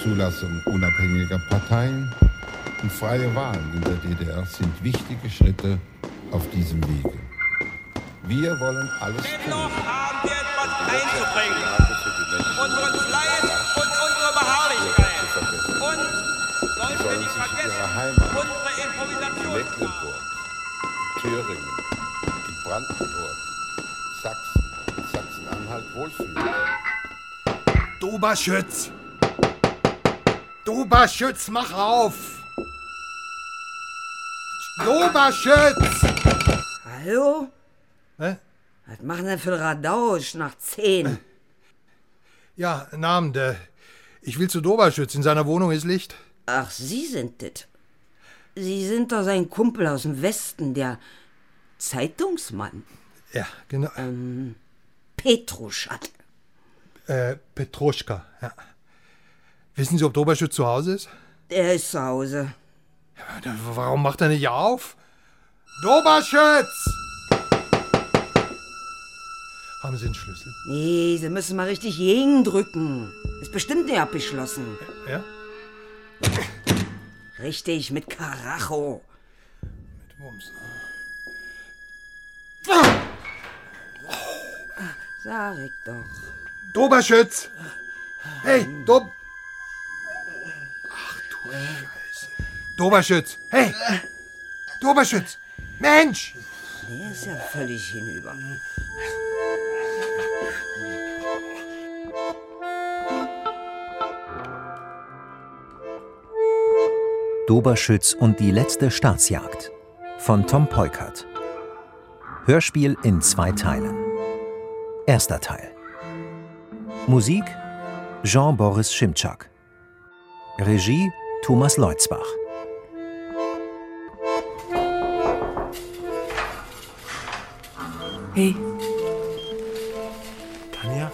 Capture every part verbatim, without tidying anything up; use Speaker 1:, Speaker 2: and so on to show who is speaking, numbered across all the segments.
Speaker 1: Zulassung unabhängiger Parteien und freie Wahlen in der D D R sind wichtige Schritte auf diesem Wege. Wir wollen alles tun.
Speaker 2: Dennoch haben wir etwas einzubringen. Unseren Fleiß und unsere Beharrlichkeit. Und, sollten wir nicht vergessen, unsere Improvisation.
Speaker 1: Mecklenburg, Thüringen, in Brandenburg, Sachsen, Sachsen-Anhalt wohlfühlen.
Speaker 3: Doberschütz! Doberschütz, mach auf! Doberschütz!
Speaker 4: Hallo?
Speaker 3: Hä?
Speaker 4: Was machen denn für ein Radausch nach zehn?
Speaker 3: Ja, Namen, äh, ich will zu Doberschütz. In seiner Wohnung ist Licht.
Speaker 4: Ach, Sie sind das. Sie sind doch sein Kumpel aus dem Westen, der Zeitungsmann.
Speaker 3: Ja, genau.
Speaker 4: Ähm, Petruschat.
Speaker 3: Äh, Petruschka, ja. Wissen Sie, ob Doberschütz zu Hause ist?
Speaker 4: Der ist zu Hause.
Speaker 3: Ja, dann warum macht er nicht auf? Doberschütz! Haben Sie einen Schlüssel?
Speaker 4: Nee, Sie müssen mal richtig drücken. Ist bestimmt nicht abgeschlossen.
Speaker 3: Ja?
Speaker 4: Richtig, mit Karacho.
Speaker 3: Mit Wumms.
Speaker 4: Sag ich doch.
Speaker 3: Doberschütz! Hey, Dob... Ach du Scheiße. Doberschütz! Hey! Doberschütz! Mensch!
Speaker 4: Der ist ja völlig hinüber.
Speaker 5: Doberschütz und die letzte Staatsjagd von Tom Peukert. Hörspiel in zwei Teilen. Erster Teil. Musik Jean-Boris Schimczak. Regie Thomas Leutzbach.
Speaker 6: Hey.
Speaker 7: Tanja?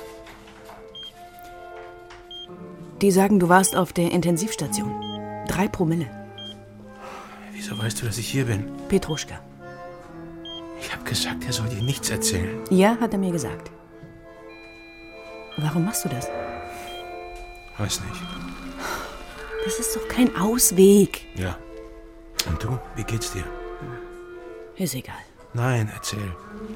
Speaker 6: Die sagen, du warst auf der Intensivstation. Drei Promille.
Speaker 7: Wieso weißt du, dass ich hier bin?
Speaker 6: Petruschka.
Speaker 7: Ich habe gesagt, er soll dir nichts erzählen.
Speaker 6: Ja, hat er mir gesagt. Warum machst du das?
Speaker 7: Weiß nicht.
Speaker 6: Das ist doch kein Ausweg.
Speaker 7: Ja. Und du? Wie geht's dir?
Speaker 6: Ist egal.
Speaker 7: Nein, erzähl.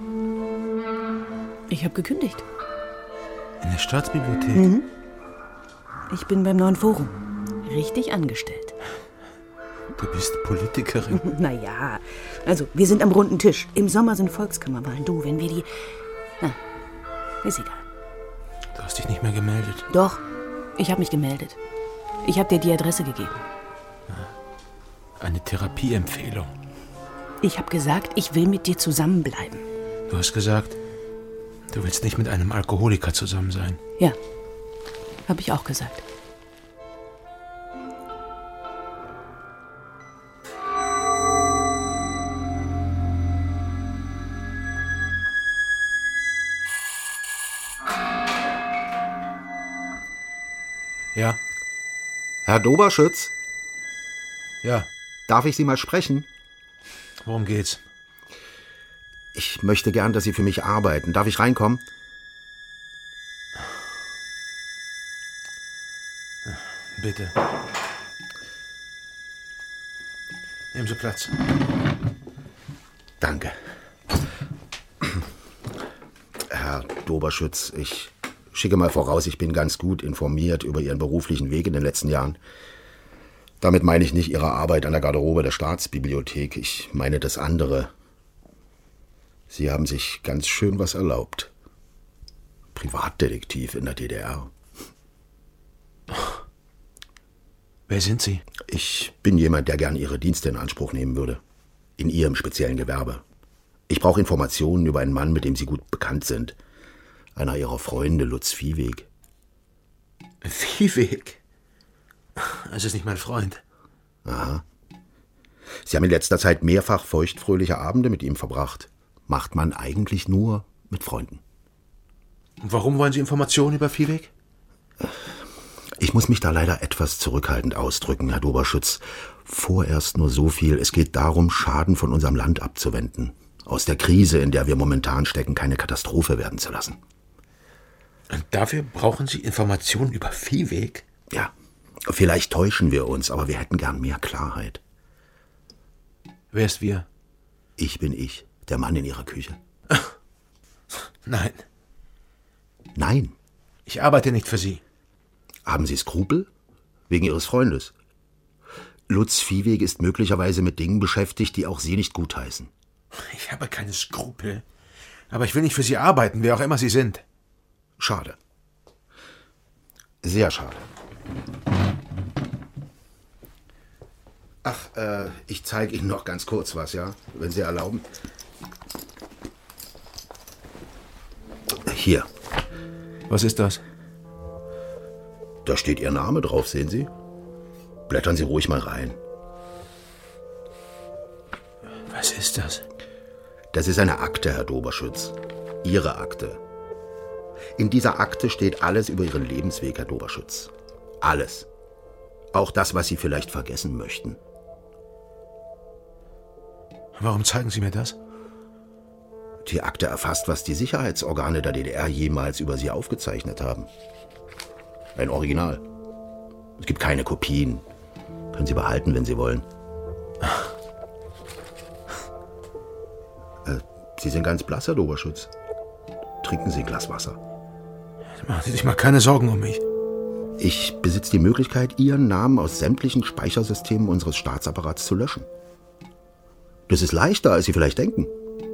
Speaker 6: Ich habe gekündigt.
Speaker 7: In der Staatsbibliothek?
Speaker 6: Mhm. Ich bin beim neuen Forum. Richtig angestellt.
Speaker 7: Du bist Politikerin?
Speaker 6: Naja, also wir sind am runden Tisch. Im Sommer sind Volkskammerwahlen. Du, wenn wir die... Na, ist egal.
Speaker 7: Du hast dich nicht mehr gemeldet?
Speaker 6: Doch, ich habe mich gemeldet. Ich habe dir die Adresse gegeben.
Speaker 7: Eine Therapieempfehlung.
Speaker 6: Ich habe gesagt, ich will mit dir zusammenbleiben.
Speaker 7: Du hast gesagt, du willst nicht mit einem Alkoholiker zusammen sein.
Speaker 6: Ja, habe ich auch gesagt.
Speaker 7: Ja?
Speaker 8: Herr Doberschütz?
Speaker 7: Ja.
Speaker 8: Darf ich Sie mal sprechen?
Speaker 7: Worum geht's?
Speaker 8: Ich möchte gern, dass Sie für mich arbeiten. Darf ich reinkommen?
Speaker 7: Bitte. Nehmen Sie Platz.
Speaker 8: Danke. Herr Doberschütz, ich schicke mal voraus, ich bin ganz gut informiert über Ihren beruflichen Weg in den letzten Jahren. Damit meine ich nicht Ihre Arbeit an der Garderobe der Staatsbibliothek. Ich meine das andere. Sie haben sich ganz schön was erlaubt. Privatdetektiv in der D D R.
Speaker 7: Wer sind Sie?
Speaker 8: Ich bin jemand, der gern Ihre Dienste in Anspruch nehmen würde. In Ihrem speziellen Gewerbe. Ich brauche Informationen über einen Mann, mit dem Sie gut bekannt sind. Einer Ihrer Freunde, Lutz Viehweg.
Speaker 7: Viehweg? Das ist nicht mein Freund.
Speaker 8: Aha. Sie haben in letzter Zeit mehrfach feuchtfröhliche Abende mit ihm verbracht. Macht man eigentlich nur mit Freunden.
Speaker 7: Und warum wollen Sie Informationen über Viehweg?
Speaker 8: Ich muss mich da leider etwas zurückhaltend ausdrücken, Herr Doberschütz. Vorerst nur so viel. Es geht darum, Schaden von unserem Land abzuwenden. Aus der Krise, in der wir momentan stecken, keine Katastrophe werden zu lassen.
Speaker 7: Und dafür brauchen Sie Informationen über Viehweg?
Speaker 8: Ja. Vielleicht täuschen wir uns, aber wir hätten gern mehr Klarheit.
Speaker 7: Wer ist wir?
Speaker 8: Ich bin ich, der Mann in Ihrer Küche.
Speaker 7: Nein.
Speaker 8: Nein.
Speaker 7: Ich arbeite nicht für Sie.
Speaker 8: Haben Sie Skrupel? Wegen Ihres Freundes. Lutz Viehweg ist möglicherweise mit Dingen beschäftigt, die auch Sie nicht gutheißen.
Speaker 7: Ich habe keine Skrupel. Aber ich will nicht für Sie arbeiten, wer auch immer Sie sind.
Speaker 8: Schade. Sehr schade. Ach, äh, ich zeige Ihnen noch ganz kurz was, ja? Wenn Sie erlauben. Hier.
Speaker 7: Was ist das?
Speaker 8: Da steht Ihr Name drauf, sehen Sie? Blättern Sie ruhig mal rein.
Speaker 7: Was ist das?
Speaker 8: Das ist eine Akte, Herr Doberschütz. Ihre Akte. In dieser Akte steht alles über Ihren Lebensweg, Herr Doberschütz. Alles. Auch das, was Sie vielleicht vergessen möchten.
Speaker 7: Warum zeigen Sie mir das?
Speaker 8: Die Akte erfasst, was die Sicherheitsorgane der D D R jemals über Sie aufgezeichnet haben. Ein Original. Es gibt keine Kopien. Können Sie behalten, wenn Sie wollen. äh, Sie sind ganz blass, Herr Doberschütz. Trinken Sie ein Glas Wasser.
Speaker 7: Machen Sie sich mal keine Sorgen um mich.
Speaker 8: Ich besitze die Möglichkeit, Ihren Namen aus sämtlichen Speichersystemen unseres Staatsapparats zu löschen. Das ist leichter, als Sie vielleicht denken.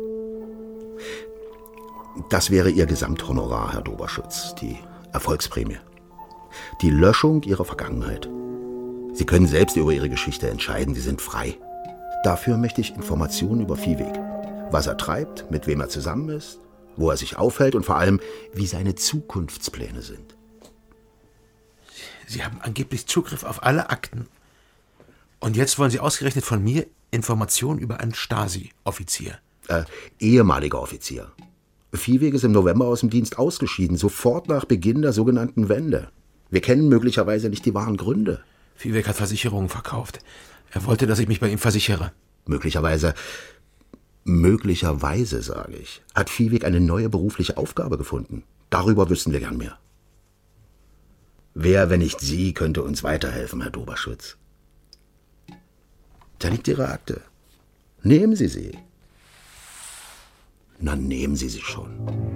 Speaker 8: Das wäre Ihr Gesamthonorar, Herr Doberschütz, die Erfolgsprämie. Die Löschung Ihrer Vergangenheit. Sie können selbst über Ihre Geschichte entscheiden, Sie sind frei. Dafür möchte ich Informationen über Viehweg. Was er treibt, mit wem er zusammen ist, wo er sich aufhält und vor allem, wie seine Zukunftspläne sind.
Speaker 7: Sie haben angeblich Zugriff auf alle Akten. Und jetzt wollen Sie ausgerechnet von mir Informationen über einen Stasi-Offizier.
Speaker 8: Äh, ehemaliger Offizier. Viehweg ist im November aus dem Dienst ausgeschieden, sofort nach Beginn der sogenannten Wende. Wir kennen möglicherweise nicht die wahren Gründe.
Speaker 7: Viehweg hat Versicherungen verkauft. Er wollte, dass ich mich bei ihm versichere.
Speaker 8: Möglicherweise, möglicherweise, sage ich, hat Viehweg eine neue berufliche Aufgabe gefunden. Darüber wüssten wir gern mehr. Wer, wenn nicht Sie, könnte uns weiterhelfen, Herr Doberschütz? Da liegt Ihre Akte. Nehmen Sie sie. Na, nehmen Sie sie schon.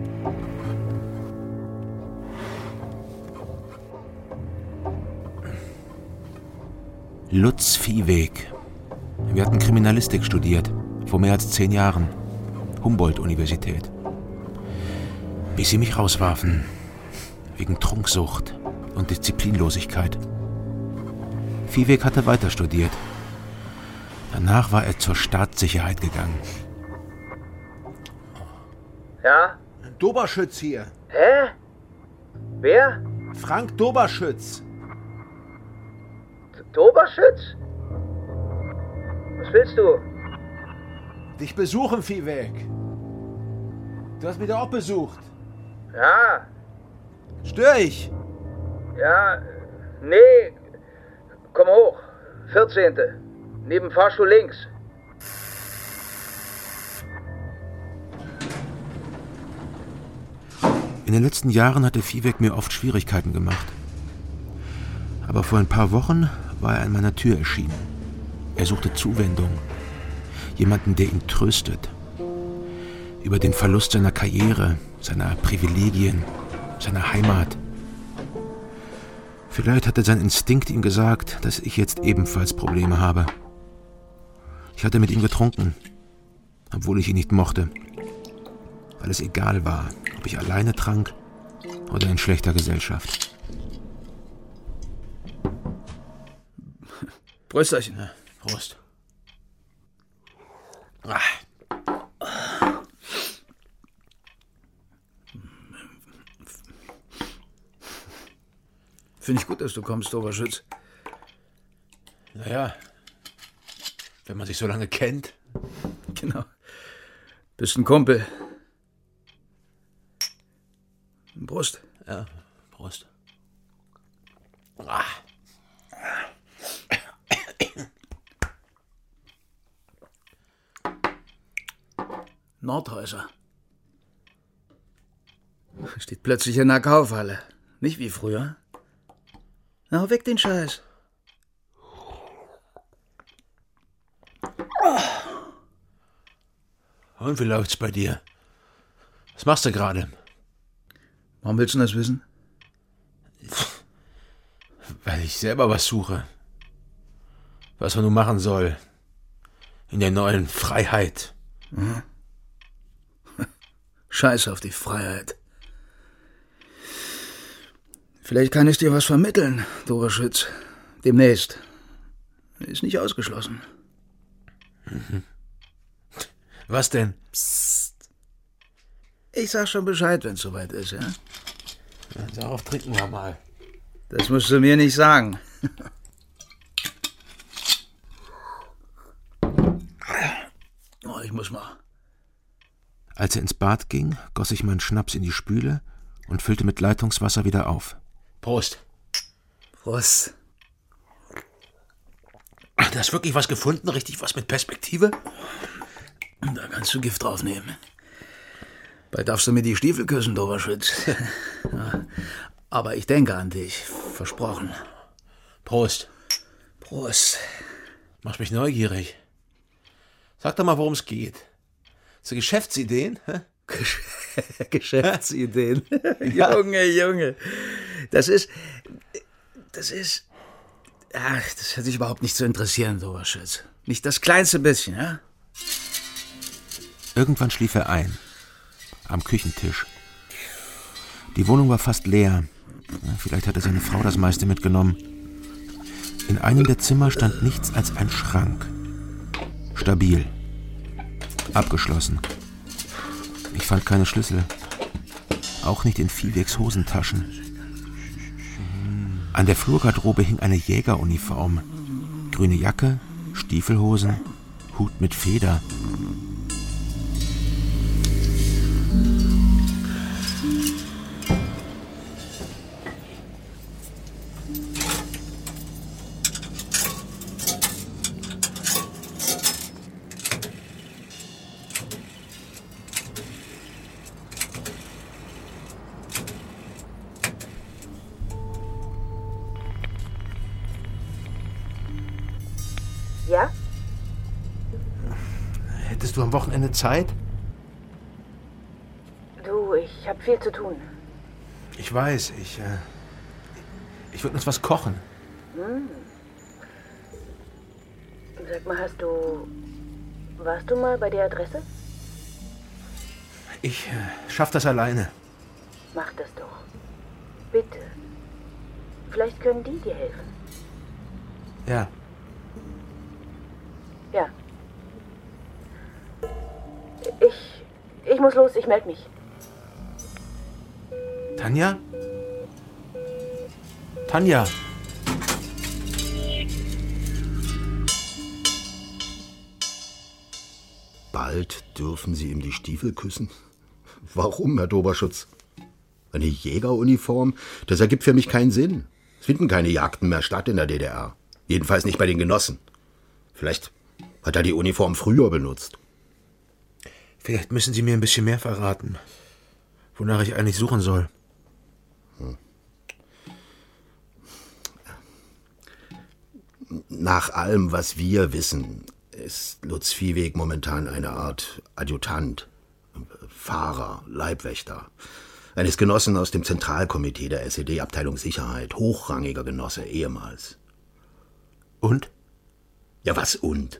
Speaker 7: Lutz Viehweg. Wir hatten Kriminalistik studiert, vor mehr als zehn Jahren. Humboldt-Universität. Bis sie mich rauswarfen. Wegen Trunksucht und Disziplinlosigkeit. Viehweg hatte weiter studiert. Danach war er zur Staatssicherheit gegangen.
Speaker 9: Ja?
Speaker 7: Doberschütz hier.
Speaker 9: Hä? Wer?
Speaker 7: Frank Doberschütz.
Speaker 9: Doberschütz? Was willst du?
Speaker 7: Dich besuchen, Viehweg. Du hast mich doch auch besucht.
Speaker 9: Ja.
Speaker 7: Stör ich?
Speaker 9: Ja, nee. Komm hoch. vierzehnte Neben Fahrstuhl links.
Speaker 7: In den letzten Jahren hatte Viehweg mir oft Schwierigkeiten gemacht. Aber vor ein paar Wochen war er an meiner Tür erschienen. Er suchte Zuwendung. Jemanden, der ihn tröstet. Über den Verlust seiner Karriere, seiner Privilegien, seiner Heimat. Vielleicht hatte sein Instinkt ihm gesagt, dass ich jetzt ebenfalls Probleme habe. Ich hatte mit ihm getrunken, obwohl ich ihn nicht mochte. Weil es egal war, ob ich alleine trank oder in schlechter Gesellschaft.
Speaker 9: Prösterchen.
Speaker 7: Ja, Prost.
Speaker 9: Finde ich gut, dass du kommst, Doberschütz.
Speaker 7: Naja, wenn man sich so lange kennt.
Speaker 9: Genau. Bist ein Kumpel. Prost.
Speaker 7: Ja, Prost.
Speaker 9: Nordhäuser. Steht plötzlich in der Kaufhalle. Nicht wie früher. Na, weg den Scheiß.
Speaker 7: Und wie läuft's bei dir? Was machst du gerade?
Speaker 9: Warum willst du das wissen?
Speaker 7: Weil ich selber was suche. Was man nun machen soll. In der neuen Freiheit.
Speaker 9: Mhm. Scheiß auf die Freiheit. Vielleicht kann ich dir was vermitteln, Doberschütz. Demnächst. Ist nicht ausgeschlossen.
Speaker 7: Mhm. Was denn?
Speaker 9: Psst. Ich sag schon Bescheid, wenn's soweit ist, ja?
Speaker 7: Ja, darauf trinken wir mal.
Speaker 9: Das musst du mir nicht sagen. Oh, ich muss mal.
Speaker 7: Als er ins Bad ging, goss ich meinen Schnaps in die Spüle und füllte mit Leitungswasser wieder auf. Prost.
Speaker 9: Prost.
Speaker 7: Du hast wirklich was gefunden? Richtig was mit Perspektive?
Speaker 9: Da kannst du Gift draufnehmen. Bald darfst du mir die Stiefel küssen, Doberschütz. Ja, aber ich denke an dich. Versprochen.
Speaker 7: Prost.
Speaker 9: Prost.
Speaker 7: Machst mich neugierig. Sag doch mal, worum es geht. So Geschäftsideen? Hä?
Speaker 9: Geschäftsideen. Ja. Junge, Junge. Das ist... Das ist... Ach, das hat dich überhaupt nicht zu interessieren, Doberschütz. Nicht das kleinste bisschen, ja?
Speaker 7: Irgendwann schlief er ein. Am Küchentisch. Die Wohnung war fast leer. Vielleicht hatte seine Frau das meiste mitgenommen. In einem der Zimmer stand nichts als ein Schrank. Stabil. Abgeschlossen. Ich fand keine Schlüssel. Auch nicht in Viehwegs Hosentaschen. An der Flurgarderobe hing eine Jägeruniform. Grüne Jacke, Stiefelhosen, Hut mit Feder.
Speaker 6: Ja?
Speaker 7: Hättest du am Wochenende Zeit?
Speaker 6: Du, ich habe viel zu tun.
Speaker 7: Ich weiß, ich, äh, ich würde uns was kochen.
Speaker 6: Hm. Sag mal, hast du... Warst du mal bei der Adresse?
Speaker 7: Ich äh, schaff das alleine.
Speaker 6: Mach das doch. Bitte. Vielleicht können die dir helfen.
Speaker 7: Ja.
Speaker 6: Ja. Ich... Ich muss los, ich melde mich.
Speaker 7: Tanja? Tanja?
Speaker 8: Bald dürfen Sie ihm die Stiefel küssen? Warum, Herr Doberschütz? Eine Jägeruniform? Das ergibt für mich keinen Sinn. Es finden keine Jagden mehr statt in der D D R. Jedenfalls nicht bei den Genossen. Vielleicht hat er die Uniform früher benutzt.
Speaker 7: Vielleicht müssen Sie mir ein bisschen mehr verraten, wonach ich eigentlich suchen soll.
Speaker 8: Hm. Nach allem, was wir wissen, ist Lutz Viehweg momentan eine Art Adjutant, Fahrer, Leibwächter, eines Genossen aus dem Zentralkomitee der S E D-Abteilung Sicherheit, hochrangiger Genosse, ehemals.
Speaker 7: Und?
Speaker 8: Ja, was und?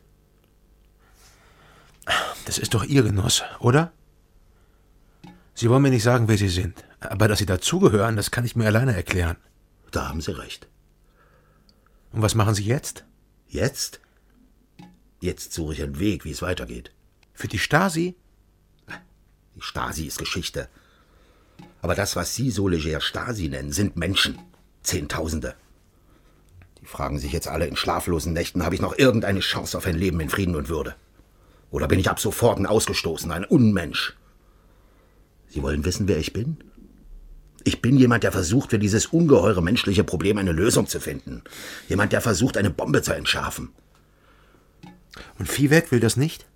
Speaker 7: Das ist doch Ihr Genosse, oder? Sie wollen mir nicht sagen, wer Sie sind. Aber dass Sie dazugehören, das kann ich mir alleine erklären.
Speaker 8: Da haben Sie recht.
Speaker 7: Und was machen Sie jetzt?
Speaker 8: Jetzt? Jetzt suche ich einen Weg, wie es weitergeht.
Speaker 7: Für die Stasi?
Speaker 8: Die Stasi ist Geschichte. Aber das, was Sie so leger Stasi nennen, sind Menschen. Zehntausende. Die fragen sich jetzt alle in schlaflosen Nächten, habe ich noch irgendeine Chance auf ein Leben in Frieden und Würde? Oder bin ich ab sofort ein Ausgestoßener, ein Unmensch? Sie wollen wissen, wer ich bin? Ich bin jemand, der versucht, für dieses ungeheure menschliche Problem eine Lösung zu finden. Jemand, der versucht, eine Bombe zu entschärfen.
Speaker 7: Und Viehweg will das nicht?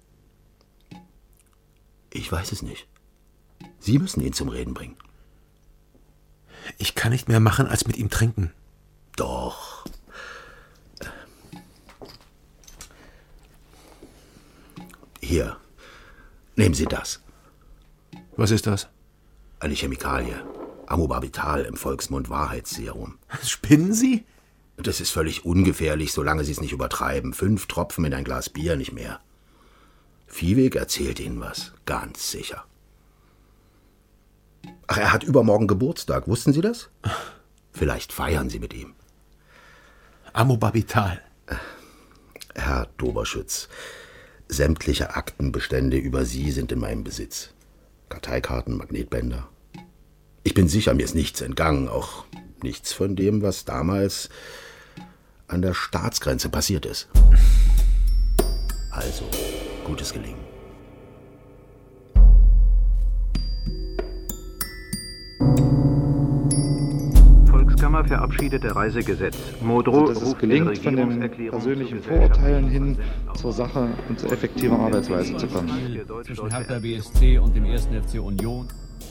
Speaker 8: Ich weiß es nicht. Sie müssen ihn zum Reden bringen.
Speaker 7: Ich kann nicht mehr machen, als mit ihm trinken.
Speaker 8: Doch. Hier, nehmen Sie das.
Speaker 7: Was ist das?
Speaker 8: Eine Chemikalie. Amobarbital, im Volksmund Wahrheitsserum.
Speaker 7: Spinnen Sie?
Speaker 8: Das ist völlig ungefährlich, solange Sie es nicht übertreiben. Fünf Tropfen in ein Glas Bier, nicht mehr. Viehweg erzählt Ihnen was, ganz sicher. Ach, er hat übermorgen Geburtstag, wussten Sie das? Vielleicht feiern Sie mit ihm.
Speaker 7: Amobarbital.
Speaker 8: Herr Doberschütz, sämtliche Aktenbestände über Sie sind in meinem Besitz. Karteikarten, Magnetbänder. Ich bin sicher, mir ist nichts entgangen, auch nichts von dem, was damals an der Staatsgrenze passiert ist. Also, gutes Gelingen.
Speaker 10: Volkskammer verabschiedete Reisegesetz. Modrow
Speaker 11: also, dass es gelingt, von den persönlichen Vorurteilen hin zur Sache und zur effektiven Arbeitsweise zu kommen.
Speaker 12: Zwischen Hertha B S C und dem ersten F C Union.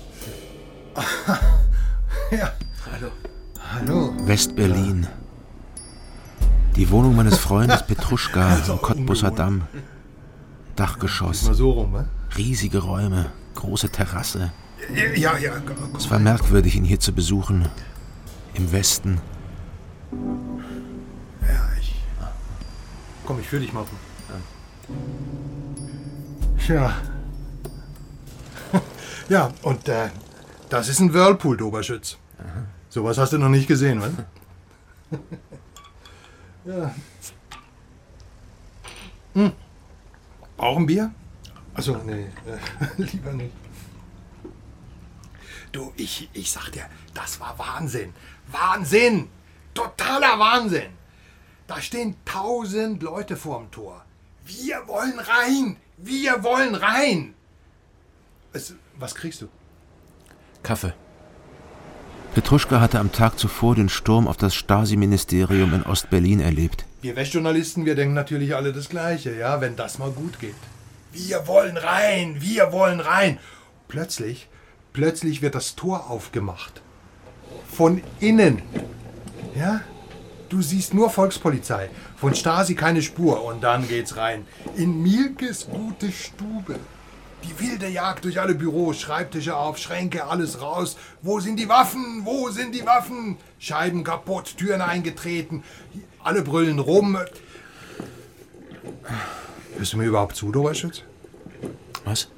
Speaker 3: Ja.
Speaker 7: Hallo.
Speaker 3: Hallo.
Speaker 7: West-Berlin. Die Wohnung meines Freundes Petruschka
Speaker 3: Also
Speaker 7: am Cottbusser Damm. Dachgeschoss.
Speaker 3: Mal so rum, ne?
Speaker 7: Riesige Räume, große Terrasse.
Speaker 3: Ja, ja.
Speaker 7: Es war merkwürdig, ihn hier zu besuchen. Im Westen.
Speaker 3: Ja, ich... Komm, ich führ dich mal rum. Ja. Ja, und äh, das ist ein Whirlpool, Doberschütz. Sowas hast du noch nicht gesehen, was? Ja. Hm. Auch ein Bier? Achso, nee, äh, lieber nicht. Du, ich, ich sag dir, das war Wahnsinn. Wahnsinn! Totaler Wahnsinn! Da stehen tausend Leute vorm Tor. Wir wollen rein! Wir wollen rein! Es, was kriegst du?
Speaker 7: Kaffee. Petruschka hatte am Tag zuvor den Sturm auf das Stasi-Ministerium in Ostberlin erlebt.
Speaker 3: Wir Westjournalisten, wir denken natürlich alle das Gleiche, ja, wenn das mal gut geht. Wir wollen rein! Wir wollen rein! Plötzlich, plötzlich wird das Tor aufgemacht. Von innen. Ja? Du siehst nur Volkspolizei. Von Stasi keine Spur. Und dann geht's rein. In Mielkes gute Stube. Die wilde Jagd durch alle Büros, Schreibtische auf, Schränke, alles raus. Wo sind die Waffen? Wo sind die Waffen? Scheiben kaputt, Türen eingetreten. Alle brüllen rum. Hörst du mir überhaupt zu, Doberschütz?
Speaker 7: Was?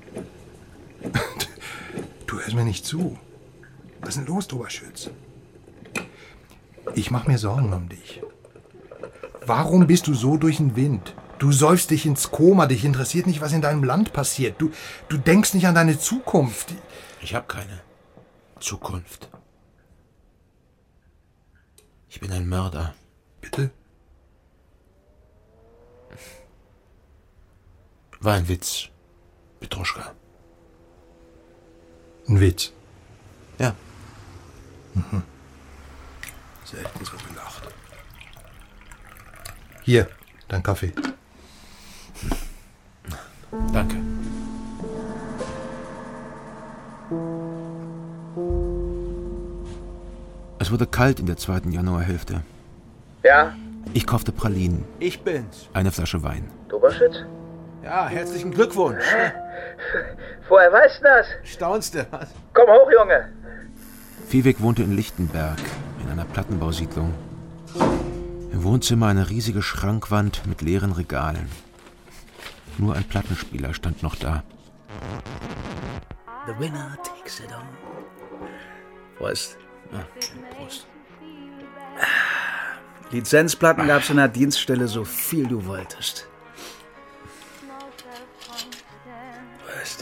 Speaker 3: Du hörst mir nicht zu. Was ist denn los, Doberschütz? Ich mach mir Sorgen um dich. Warum bist du so durch den Wind? Du säufst dich ins Koma, dich interessiert nicht, was in deinem Land passiert. Du, du denkst nicht an deine Zukunft.
Speaker 7: Ich habe keine Zukunft. Ich bin ein Mörder.
Speaker 3: Bitte?
Speaker 7: War ein Witz, Petruschka.
Speaker 3: Ein Witz?
Speaker 7: Ja.
Speaker 3: Mhm. Selten so gelacht. Hier, dein Kaffee.
Speaker 7: Danke. Es wurde kalt in der zweiten Januarhälfte.
Speaker 9: Ja?
Speaker 7: Ich kaufte Pralinen.
Speaker 9: Ich bin's.
Speaker 7: Eine Flasche Wein.
Speaker 9: Doberschütz?
Speaker 7: Ja, herzlichen Glückwunsch.
Speaker 9: Woher weißt du das?
Speaker 7: Staunst du was?
Speaker 9: Komm hoch, Junge.
Speaker 7: Viehweg wohnte in Lichtenberg, in einer Plattenbausiedlung. Im Wohnzimmer eine riesige Schrankwand mit leeren Regalen. Nur ein Plattenspieler stand noch da.
Speaker 9: The winner takes it all. Prost.
Speaker 7: Ja, Prost.
Speaker 9: Lizenzplatten gab's in der Dienststelle so viel du wolltest. Prost.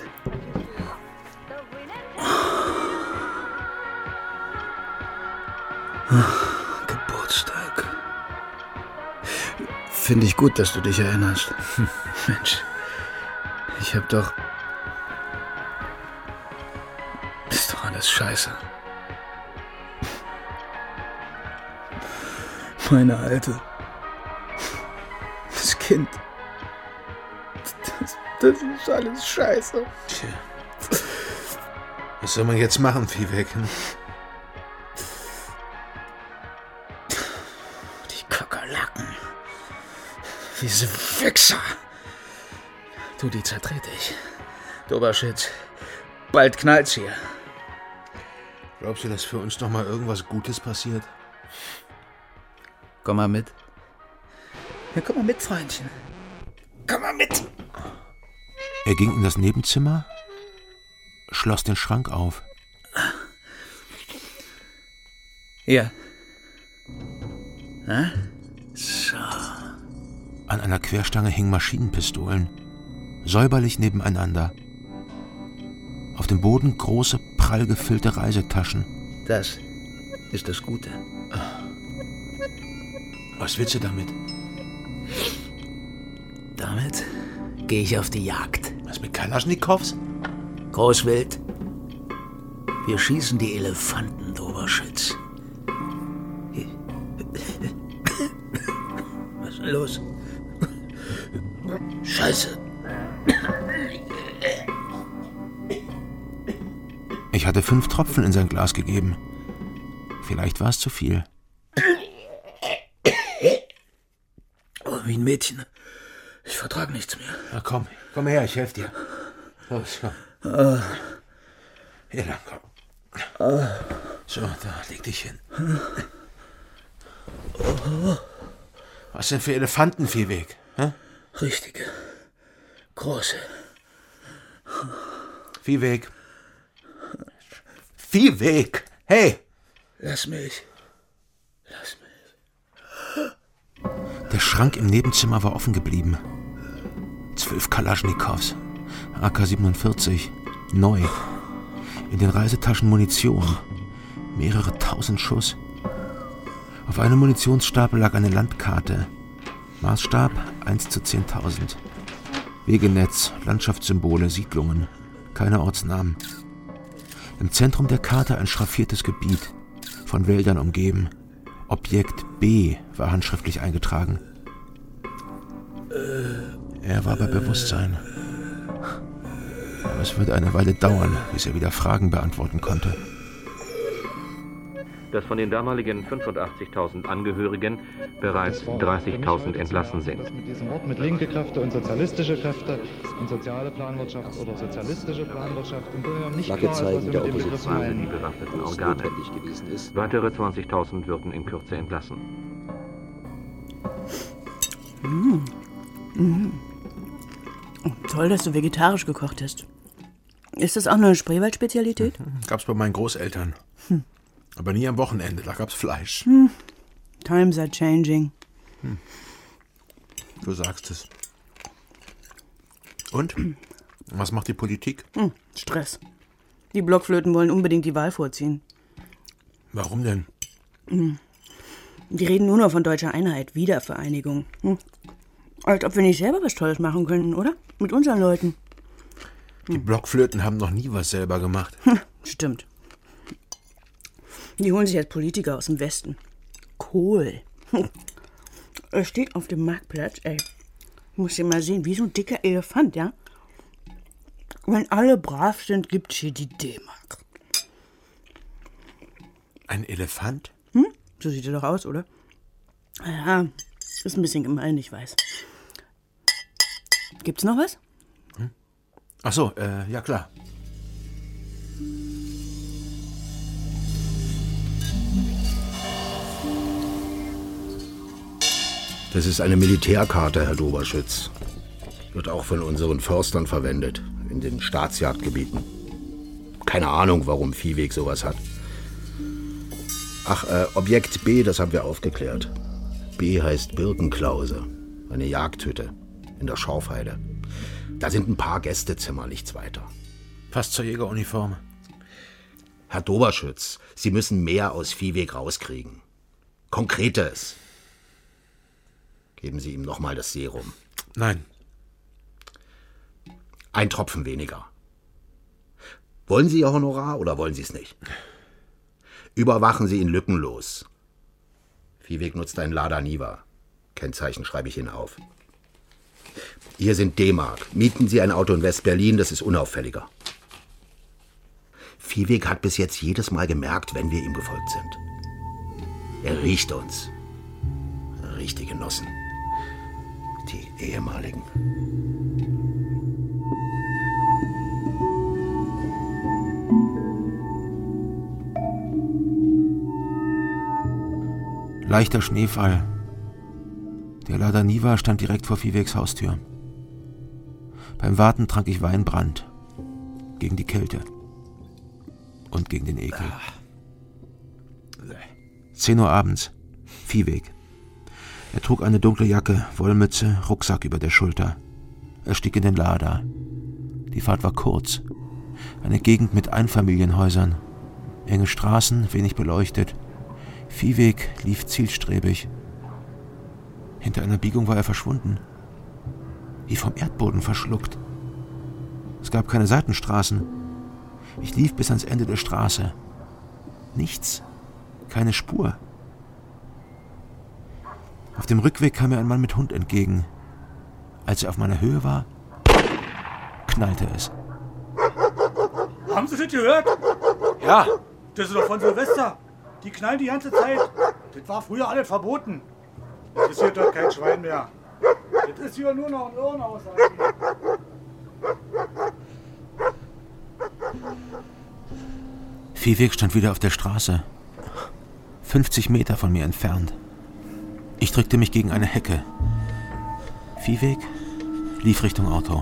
Speaker 9: Geburtstag. Finde ich gut, dass du dich erinnerst. Mensch, ich hab doch... Ist doch alles scheiße. Meine Alte. Das Kind. Das, das ist alles scheiße.
Speaker 7: Tja. Was soll man jetzt machen, Viehweg?
Speaker 9: Diese Wichser! Du, die zertrete ich. Doberschütz, bald knallt's hier.
Speaker 7: Glaubst du, dass für uns noch mal irgendwas Gutes passiert?
Speaker 9: Komm mal mit. Ja, komm mal mit, Freundchen. Komm mal mit.
Speaker 7: Er ging in das Nebenzimmer, schloss den Schrank auf.
Speaker 9: Hier. Na? So.
Speaker 7: An einer Querstange hingen Maschinenpistolen, säuberlich nebeneinander. Auf dem Boden große, prall gefüllte Reisetaschen.
Speaker 9: Das ist das Gute.
Speaker 7: Was willst du damit?
Speaker 9: Damit gehe ich auf die Jagd.
Speaker 7: Was mit Kalaschnikows?
Speaker 9: Großwild. Wir schießen die Elefanten, Doberschütz. Was ist denn los? Scheiße.
Speaker 7: Ich hatte fünf Tropfen in sein Glas gegeben. Vielleicht war es zu viel.
Speaker 9: Oh, wie ein Mädchen. Ich vertrage nichts mehr.
Speaker 7: Na komm, komm her, ich helfe dir. Los, komm.
Speaker 9: Ah.
Speaker 7: Hier lang, komm. Ah. So, da, leg dich hin.
Speaker 9: Oh.
Speaker 7: Was denn für Elefantenviehweg? Hä?
Speaker 9: Richtige. Große.
Speaker 7: Viehweg. Viehweg. Hey!
Speaker 9: Lass mich. Lass mich.
Speaker 7: Der Schrank im Nebenzimmer war offen geblieben. Zwölf Kalaschnikows. A K siebenundvierzig. Neu. In den Reisetaschen Munition. Mehrere tausend Schuss. Auf einem Munitionsstapel lag eine Landkarte. Maßstab eins zu zehntausend. Wegenetz, Landschaftssymbole, Siedlungen. Keine Ortsnamen. Im Zentrum der Karte ein schraffiertes Gebiet, von Wäldern umgeben. Objekt B war handschriftlich eingetragen. Er war bei Bewusstsein. Aber es würde eine Weile dauern, bis er wieder Fragen beantworten konnte.
Speaker 10: Dass von den damaligen fünfundachtzigtausend Angehörigen bereits dreißigtausend entlassen sind.
Speaker 11: Mit diesem Wort mit linke Kräfte und sozialistische Kräfte und soziale Planwirtschaft oder sozialistische Planwirtschaft im Grunde genommen nicht klar ist, was wir mit dem Begriff meinen.
Speaker 10: Die bewaffneten Organe. Weitere zwanzigtausend würden in Kürze entlassen.
Speaker 6: Mmh. Mmh. Oh, toll, dass du vegetarisch gekocht hast. Ist das auch eine Spreewald-Spezialität?
Speaker 7: Gab's bei meinen Großeltern.
Speaker 6: Hm.
Speaker 7: Aber nie am Wochenende, da gab's Fleisch.
Speaker 6: Hm. Times are changing.
Speaker 7: Hm. Du sagst es. Und? Was macht die Politik?
Speaker 6: Hm. Stress. Die Blockflöten wollen unbedingt die Wahl vorziehen.
Speaker 7: Warum denn?
Speaker 6: Hm. Die reden nur noch von deutscher Einheit, Wiedervereinigung. Hm. Als ob wir nicht selber was Tolles machen könnten, oder? Mit unseren Leuten.
Speaker 7: Hm. Die Blockflöten haben noch nie was selber gemacht.
Speaker 6: Hm. Stimmt. Die holen sich als Politiker aus dem Westen. Kohl. Er steht auf dem Marktplatz, ey. Muss dir mal sehen, wie so ein dicker Elefant, ja? Wenn alle brav sind, gibt's hier die D-Mark.
Speaker 7: Ein Elefant?
Speaker 6: Hm? So sieht er doch aus, oder? Ja, ist ein bisschen gemein, ich weiß. Gibt's noch was?
Speaker 7: Hm? Ach so, äh, ja klar.
Speaker 8: Das ist eine Militärkarte, Herr Doberschütz. Wird auch von unseren Förstern verwendet, in den Staatsjagdgebieten. Keine Ahnung, warum Viehweg sowas hat. Ach, äh, Objekt B, das haben wir aufgeklärt. B heißt Birkenklause, eine Jagdhütte in der Schorfheide. Da sind ein paar Gästezimmer, nichts weiter.
Speaker 7: Fast zur Jägeruniform.
Speaker 8: Herr Doberschütz, Sie müssen mehr aus Viehweg rauskriegen. Konkretes. Geben Sie ihm nochmal das Serum.
Speaker 7: Nein.
Speaker 8: Ein Tropfen weniger. Wollen Sie Ihr Honorar oder wollen Sie es nicht? Überwachen Sie ihn lückenlos. Viehweg nutzt ein Lada Niva. Kennzeichen schreibe ich Ihnen auf. Hier sind D-Mark. Mieten Sie ein Auto in West-Berlin, das ist unauffälliger. Viehweg hat bis jetzt jedes Mal gemerkt, wenn wir ihm gefolgt sind. Er riecht uns. Riecht die Genossen. Die ehemaligen.
Speaker 7: Leichter Schneefall. Der Lada Niva stand direkt vor Viehwegs Haustür. Beim Warten trank ich Weinbrand. Gegen die Kälte. Und gegen den Ekel. Zehn Uhr abends. Viehweg. Er trug eine dunkle Jacke, Wollmütze, Rucksack über der Schulter. Er stieg in den Lada. Die Fahrt war kurz. Eine Gegend mit Einfamilienhäusern. Enge Straßen, wenig beleuchtet. Viehweg lief zielstrebig. Hinter einer Biegung war er verschwunden. Wie vom Erdboden verschluckt. Es gab keine Seitenstraßen. Ich lief bis ans Ende der Straße. Nichts. Keine Spur. Auf dem Rückweg kam mir ein Mann mit Hund entgegen. Als er auf meiner Höhe war, knallte es.
Speaker 13: Haben Sie das gehört?
Speaker 7: Ja.
Speaker 13: Das ist doch von Silvester. Die knallen die ganze Zeit. Das war früher alles verboten. Das ist hier doch kein Schwein mehr. Das ist hier nur noch ein Irrenhaus.
Speaker 7: Viehweg stand wieder auf der Straße. fünfzig Meter von mir entfernt. Ich drückte mich gegen eine Hecke. Viehweg lief Richtung Auto.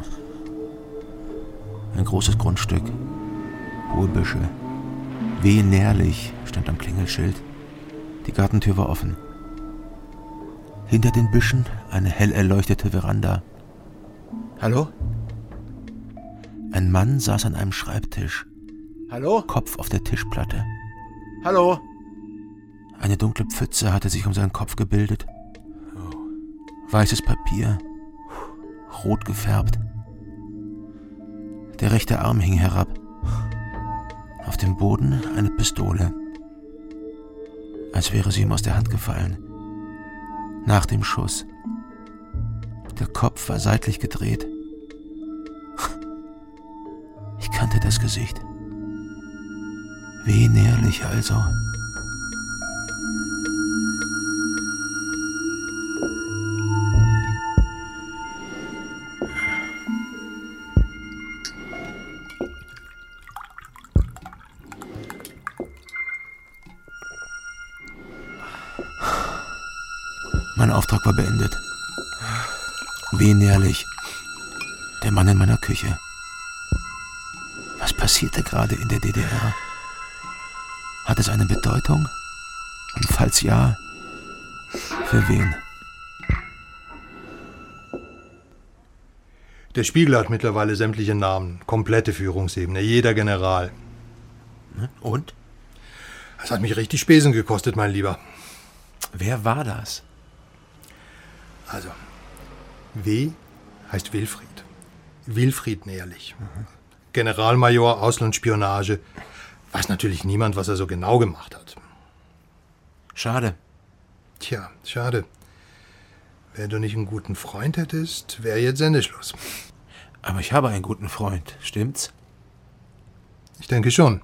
Speaker 7: Ein großes Grundstück. Hohe Büsche. Wehe nährlich stand am Klingelschild. Die Gartentür war offen. Hinter den Büschen eine hell erleuchtete Veranda.
Speaker 9: Hallo?
Speaker 7: Ein Mann saß an einem Schreibtisch.
Speaker 9: Hallo?
Speaker 7: Kopf auf der Tischplatte.
Speaker 9: Hallo?
Speaker 7: Eine dunkle Pfütze hatte sich um seinen Kopf gebildet. Weißes Papier, rot gefärbt. Der rechte Arm hing herab. Auf dem Boden eine Pistole. Als wäre sie ihm aus der Hand gefallen. Nach dem Schuss. Der Kopf war seitlich gedreht. Ich kannte das Gesicht. Wie nährlich also. Mein Auftrag war beendet. Wie nährlich. Der Mann in meiner Küche. Was passierte gerade in der D D R? Hat es eine Bedeutung? Und falls ja, für wen?
Speaker 3: Der Spiegel hat mittlerweile sämtliche Namen, komplette Führungsebene, jeder General.
Speaker 7: Und?
Speaker 3: Das hat mich richtig Spesen gekostet, mein Lieber.
Speaker 7: Wer war das?
Speaker 3: Also, W heißt Wilfried. Wilfried Nährlich. Mhm. Generalmajor, Auslandsspionage. Weiß natürlich niemand, was er so genau gemacht hat.
Speaker 7: Schade.
Speaker 3: Tja, schade. Wenn du nicht einen guten Freund hättest, wäre jetzt Sendeschluss.
Speaker 7: Aber ich habe einen guten Freund, stimmt's?
Speaker 3: Ich denke schon.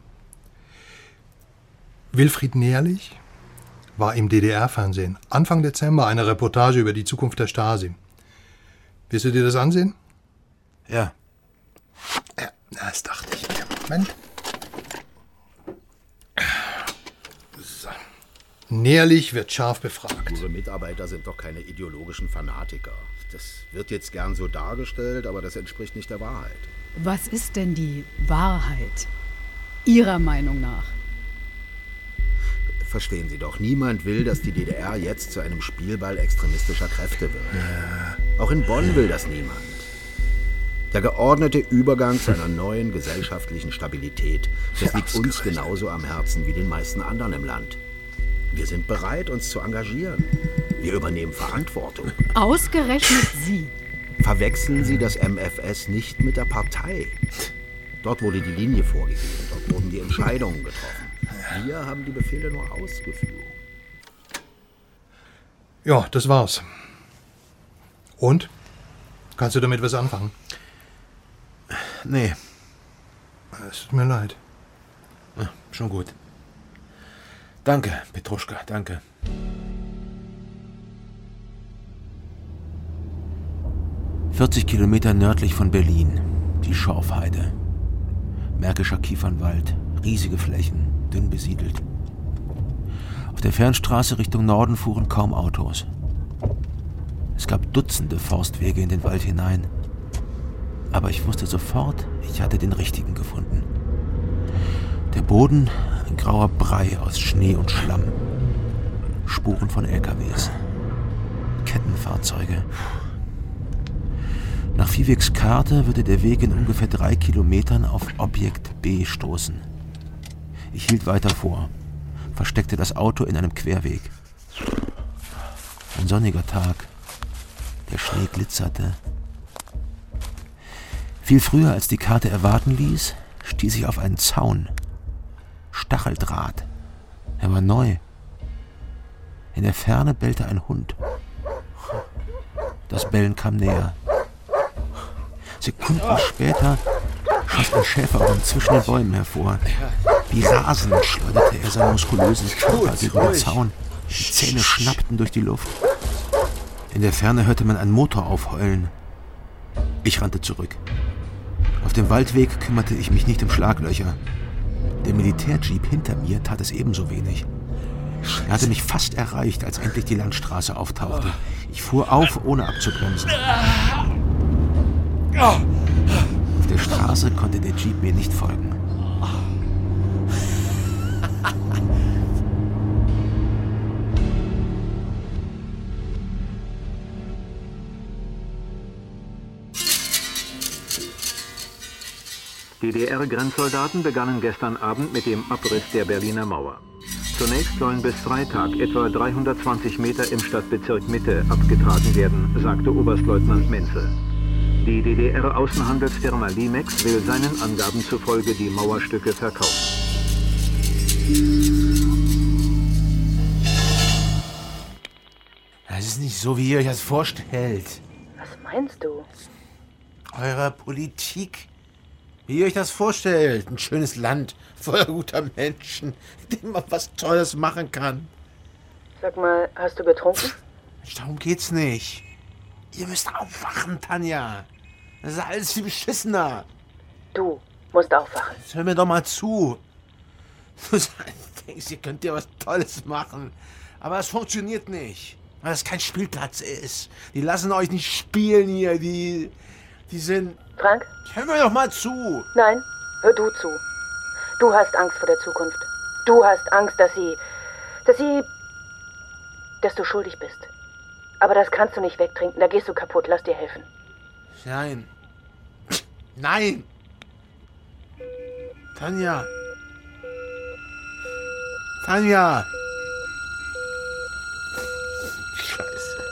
Speaker 3: Wilfried Nährlich war im D D R-Fernsehen Anfang Dezember eine Reportage über die Zukunft der Stasi. Willst du dir das ansehen?
Speaker 7: Ja.
Speaker 3: Ja, das dachte ich mir. Moment. So. Nährlich wird scharf befragt.
Speaker 8: Unsere Mitarbeiter sind doch keine ideologischen Fanatiker. Das wird jetzt gern so dargestellt, aber das entspricht nicht der Wahrheit.
Speaker 14: Was ist denn die Wahrheit? Ihrer Meinung nach?
Speaker 8: Verstehen Sie doch, niemand will, dass die D D R jetzt zu einem Spielball extremistischer Kräfte wird. Ja. Auch in Bonn will das niemand. Der geordnete Übergang zu einer neuen gesellschaftlichen Stabilität, das liegt uns genauso am Herzen wie den meisten anderen im Land. Wir sind bereit, uns zu engagieren. Wir übernehmen Verantwortung.
Speaker 14: Ausgerechnet Sie.
Speaker 8: Verwechseln Sie das M F S nicht mit der Partei. Dort wurde die Linie vorgegeben, dort wurden die Entscheidungen getroffen. Wir haben die Befehle nur ausgeführt.
Speaker 3: Ja, das war's. Und? Kannst du damit was anfangen?
Speaker 7: Nee.
Speaker 3: Es tut mir leid.
Speaker 7: Ja, schon gut. Danke, Petruschka, danke. vierzig Kilometer nördlich von Berlin, die Schorfheide. Märkischer Kiefernwald, riesige Flächen, dünn besiedelt. Auf der Fernstraße Richtung Norden fuhren kaum Autos. Es gab Dutzende Forstwege in den Wald hinein. Aber ich wusste sofort, ich hatte den richtigen gefunden. Der Boden, ein grauer Brei aus Schnee und Schlamm. Spuren von L K Ws. Kettenfahrzeuge. Nach Viehwegs Karte würde der Weg in ungefähr drei Kilometern auf Objekt B stoßen. Ich hielt weiter vor, versteckte das Auto in einem Querweg. Ein sonniger Tag. Der Schnee glitzerte. Viel früher, als die Karte erwarten ließ, stieß ich auf einen Zaun. Stacheldraht. Er war neu. In der Ferne bellte ein Hund. Das Bellen kam näher. Sekunden später schoss ein Schäferhund zwischen den Bäumen hervor. Wie rasend schleuderte er seinen muskulösen Körper gegen den Zaun. Die Zähne schnappten durch die Luft. In der Ferne hörte man einen Motor aufheulen. Ich rannte zurück. Auf dem Waldweg kümmerte ich mich nicht um Schlaglöcher. Der Militärjeep hinter mir tat es ebenso wenig. Er hatte mich fast erreicht, als endlich die Landstraße auftauchte. Ich fuhr auf, ohne abzubremsen. Auf der Straße konnte der Jeep mir nicht folgen.
Speaker 10: D D R-Grenzsoldaten begannen gestern Abend mit dem Abriss der Berliner Mauer. Zunächst sollen bis Freitag etwa dreihundertzwanzig Meter im Stadtbezirk Mitte abgetragen werden, sagte Oberstleutnant Menzel. Die D D R-Außenhandelsfirma Limex will seinen Angaben zufolge die Mauerstücke verkaufen.
Speaker 7: Das ist nicht so, wie ihr euch das vorstellt.
Speaker 6: Was meinst du?
Speaker 7: Eure Politik. Wie ihr euch das vorstellt. Ein schönes Land, voller guter Menschen, in dem man was Tolles machen kann.
Speaker 6: Sag mal, hast du getrunken?
Speaker 7: Darum geht's nicht. Ihr müsst aufwachen, Tanja. Das ist alles viel beschissener.
Speaker 6: Du musst aufwachen.
Speaker 7: Jetzt hör mir doch mal zu. Du denkst, ihr könnt ja was Tolles machen. Aber es funktioniert nicht. Weil es kein Spielplatz ist. Die lassen euch nicht spielen hier. Die, die sind...
Speaker 6: Frank?
Speaker 7: Hör mir doch mal zu.
Speaker 6: Nein, hör du zu. Du hast Angst vor der Zukunft. Du hast Angst, dass sie... dass sie... dass du schuldig bist. Aber das kannst du nicht wegtrinken. Da gehst du kaputt. Lass dir helfen.
Speaker 7: Nein. Nein. Tanja. Tanja. Scheiße.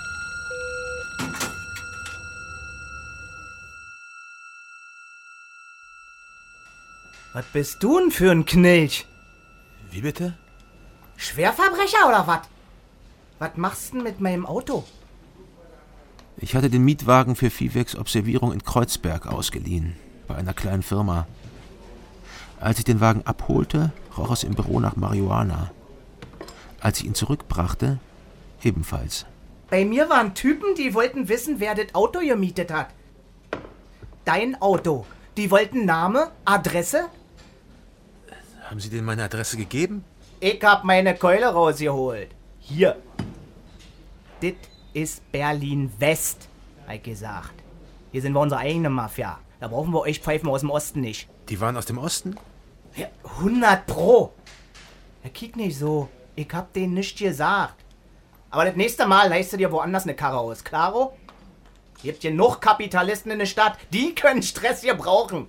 Speaker 15: Was bist du denn für ein Knilch?
Speaker 7: Wie bitte?
Speaker 15: Schwerverbrecher oder was? Was machst du denn mit meinem Auto?
Speaker 7: Ich hatte den Mietwagen für Viehwegs Observierung in Kreuzberg ausgeliehen, bei einer kleinen Firma. Als ich den Wagen abholte, roch es im Büro nach Marihuana. Als ich ihn zurückbrachte, ebenfalls.
Speaker 15: Bei mir waren Typen, die wollten wissen, wer das Auto gemietet hat. Dein Auto. Die wollten Name, Adresse.
Speaker 7: Haben Sie denen meine Adresse gegeben?
Speaker 15: Ich hab meine Keule rausgeholt. Hier. Dit ist Berlin-West, hab ich gesagt. Hier sind wir unsere eigene Mafia. Da brauchen wir euch Pfeifen aus dem Osten nicht.
Speaker 7: Die waren aus dem Osten?
Speaker 15: Ja, hundert Pro. Ja, kick nicht so. Ich hab denen nichts gesagt. Aber das nächste Mal leist du dir woanders eine Karre aus, klaro? Ihr habt genug Kapitalisten in der Stadt. Die können Stress hier brauchen.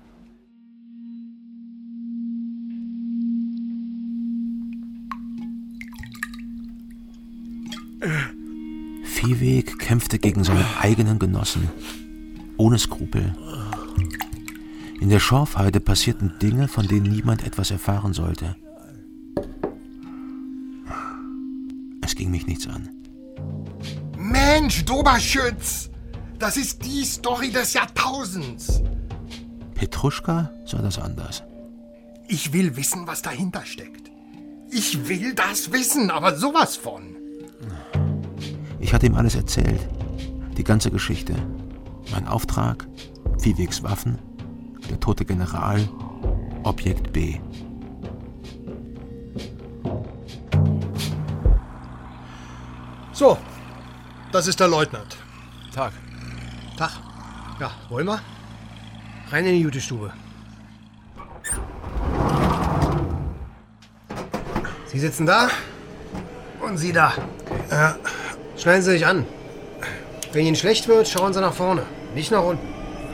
Speaker 7: Viehweg kämpfte gegen seine eigenen Genossen. Ohne Skrupel. In der Schorfheide passierten Dinge, von denen niemand etwas erfahren sollte. Es ging mich nichts an.
Speaker 3: Mensch, Doberschütz! Das ist die Story des Jahrtausends.
Speaker 7: Petruschka sah das anders.
Speaker 3: Ich will wissen, was dahinter steckt. Ich will das wissen, aber sowas von.
Speaker 7: Ich hatte ihm alles erzählt. Die ganze Geschichte. Mein Auftrag, Viehwegs Waffen, der tote General, Objekt B.
Speaker 3: So, das ist der Leutnant.
Speaker 7: Tag.
Speaker 16: Tag. Ja, wollen wir? Rein in die Jutestube. Sie sitzen da und Sie da.
Speaker 3: Ja.
Speaker 16: Schneiden Sie sich an. Wenn Ihnen schlecht wird, schauen Sie nach vorne, nicht nach unten.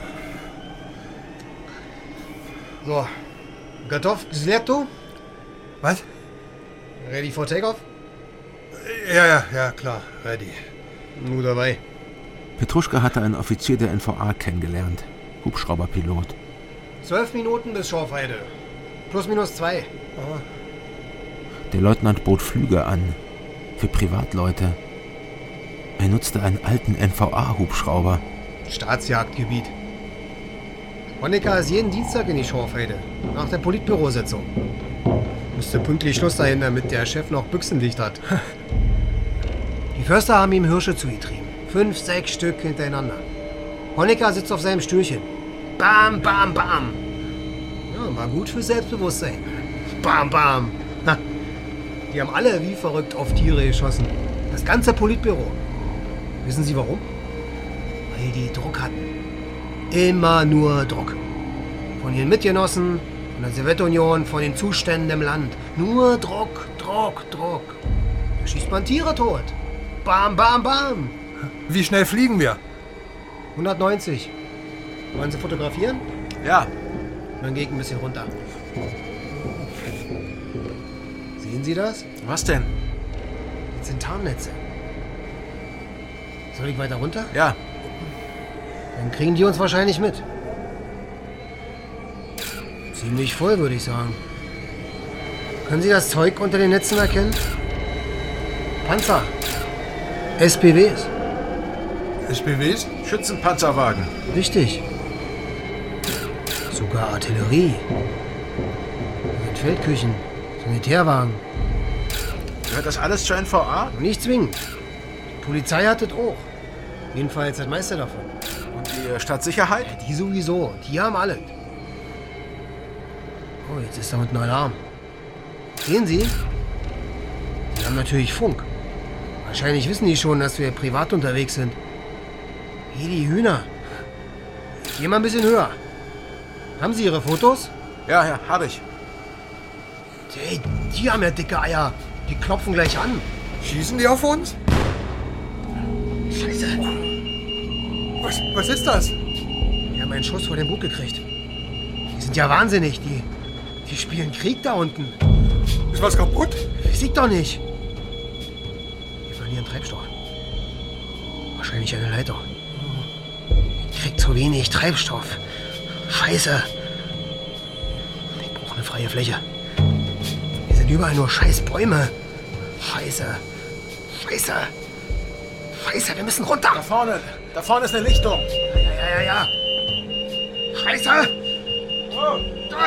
Speaker 16: So. Готов к взлету?
Speaker 3: Was?
Speaker 16: Ready for takeoff?
Speaker 3: Ja, ja, ja, klar. Ready.
Speaker 16: Nur dabei.
Speaker 7: Petruschka hatte einen Offizier der N V A kennengelernt. Hubschrauberpilot.
Speaker 16: Zwölf Minuten bis Schorfheide. Plus minus zwei.
Speaker 3: Aha.
Speaker 7: Der Leutnant bot Flüge an. Für Privatleute. Er nutzte einen alten N V A-Hubschrauber.
Speaker 16: Staatsjagdgebiet. Honecker ist jeden Dienstag in die Schorfheide. Nach der Politbürositzung. Müsste pünktlich Schluss sein, damit der Chef noch Büchsenlicht hat. Die Förster haben ihm Hirsche zugetrieben. Fünf, sechs Stück hintereinander. Honecker sitzt auf seinem Stühlchen. Bam, bam, bam. Ja, war gut für Selbstbewusstsein. Bam, bam. Na, die haben alle wie verrückt auf Tiere geschossen. Das ganze Politbüro. Wissen Sie warum? Weil die Druck hatten. Immer nur Druck. Von ihren Mitgenossen, von der Sowjetunion, von den Zuständen im Land. Nur Druck, Druck, Druck. Da schießt man Tiere tot. Bam, bam, bam.
Speaker 3: Wie schnell fliegen wir?
Speaker 16: hundertneunzig. Wollen Sie fotografieren?
Speaker 7: Ja.
Speaker 16: Dann gehe ich ein bisschen runter. Sehen Sie das?
Speaker 7: Was denn?
Speaker 16: Das sind Tarnnetze. Soll ich weiter runter?
Speaker 7: Ja.
Speaker 16: Dann kriegen die uns wahrscheinlich mit. Ziemlich voll, würde ich sagen. Können Sie das Zeug unter den Netzen erkennen? Panzer. S P Ws.
Speaker 3: S P Ws?
Speaker 7: Schützenpanzerwagen.
Speaker 16: Richtig. Sogar Artillerie. Mit Feldküchen. Sanitärwagen.
Speaker 7: Gehört das alles zur N V A?
Speaker 16: Nicht zwingend. Die Polizei hat das auch. Jedenfalls das meiste davon.
Speaker 7: Und die Stadtsicherheit?
Speaker 16: Ja, die sowieso. Die haben alles. Oh, jetzt ist da unten Alarm. Sehen Sie? Die haben natürlich Funk. Wahrscheinlich wissen die schon, dass wir privat unterwegs sind. Hier die Hühner. Ich geh mal ein bisschen höher. Haben Sie Ihre Fotos?
Speaker 7: Ja, ja, habe ich.
Speaker 16: Hey, die haben ja dicke Eier. Die klopfen gleich an.
Speaker 3: Schießen die auf uns?
Speaker 16: Scheiße.
Speaker 3: Was, was ist das?
Speaker 16: Die haben einen Schuss vor den Bug gekriegt. Die sind ja wahnsinnig. Die, die spielen Krieg da unten.
Speaker 3: Ist was kaputt?
Speaker 16: Sieht doch nicht. Die verlieren Treibstoff. Wahrscheinlich eine Leiter. Ich krieg zu wenig Treibstoff. Scheiße. Ich brauche eine freie Fläche. Hier sind überall nur scheiß Bäume. Scheiße. Scheiße. Scheiße, wir müssen runter.
Speaker 7: Da vorne. Da vorne ist eine Lichtung.
Speaker 16: Ja, ja, ja, ja. Scheiße. Oh. Da.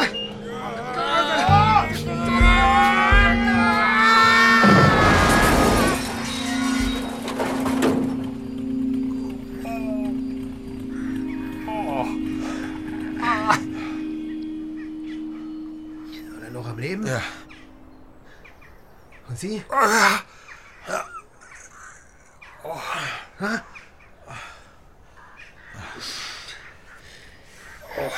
Speaker 16: Ist er noch am Leben?
Speaker 3: Ja.
Speaker 16: Und Sie?
Speaker 3: Oh, ja. Ja.
Speaker 16: Oh. Ha? Oh.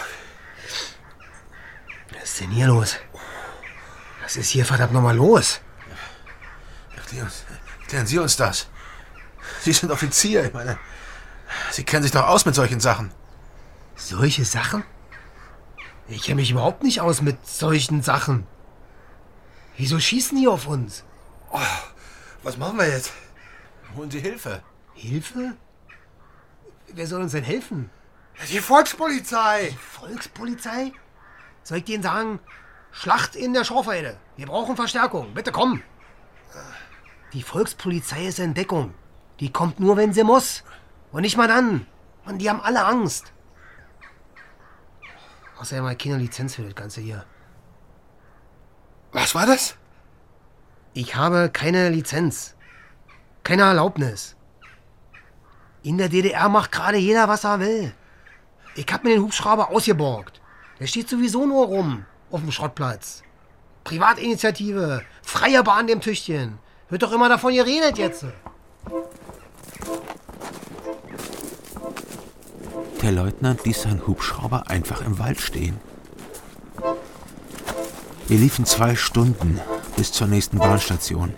Speaker 16: Was ist denn hier los? Was ist hier verdammt nochmal los?
Speaker 7: Erklären, erklären Sie uns das. Sie sind Offizier, ich meine. Sie kennen sich doch aus mit solchen Sachen.
Speaker 16: Solche Sachen? Ich kenne mich überhaupt nicht aus mit solchen Sachen. Wieso schießen die auf uns?
Speaker 3: Oh, was machen wir jetzt?
Speaker 7: Holen Sie Hilfe.
Speaker 16: Hilfe? Wer soll uns denn helfen?
Speaker 3: Die Volkspolizei.
Speaker 16: Die Volkspolizei? Soll ich denen sagen, Schlacht in der Schorfheide. Wir brauchen Verstärkung. Bitte komm. Die Volkspolizei ist in Deckung. Die kommt nur, wenn sie muss. Und nicht mal dann. Und die haben alle Angst. Außerdem habe ich keine Lizenz für das Ganze hier.
Speaker 3: Was war das?
Speaker 16: Ich habe keine Lizenz. Keine Erlaubnis. In der D D R macht gerade jeder, was er will. Ich hab mir den Hubschrauber ausgeborgt. Der steht sowieso nur rum auf dem Schrottplatz. Privatinitiative, freie Bahn dem Tüchtchen. Wird doch immer davon geredet jetzt.
Speaker 7: Der Leutnant ließ seinen Hubschrauber einfach im Wald stehen. Wir liefen zwei Stunden bis zur nächsten Bahnstation.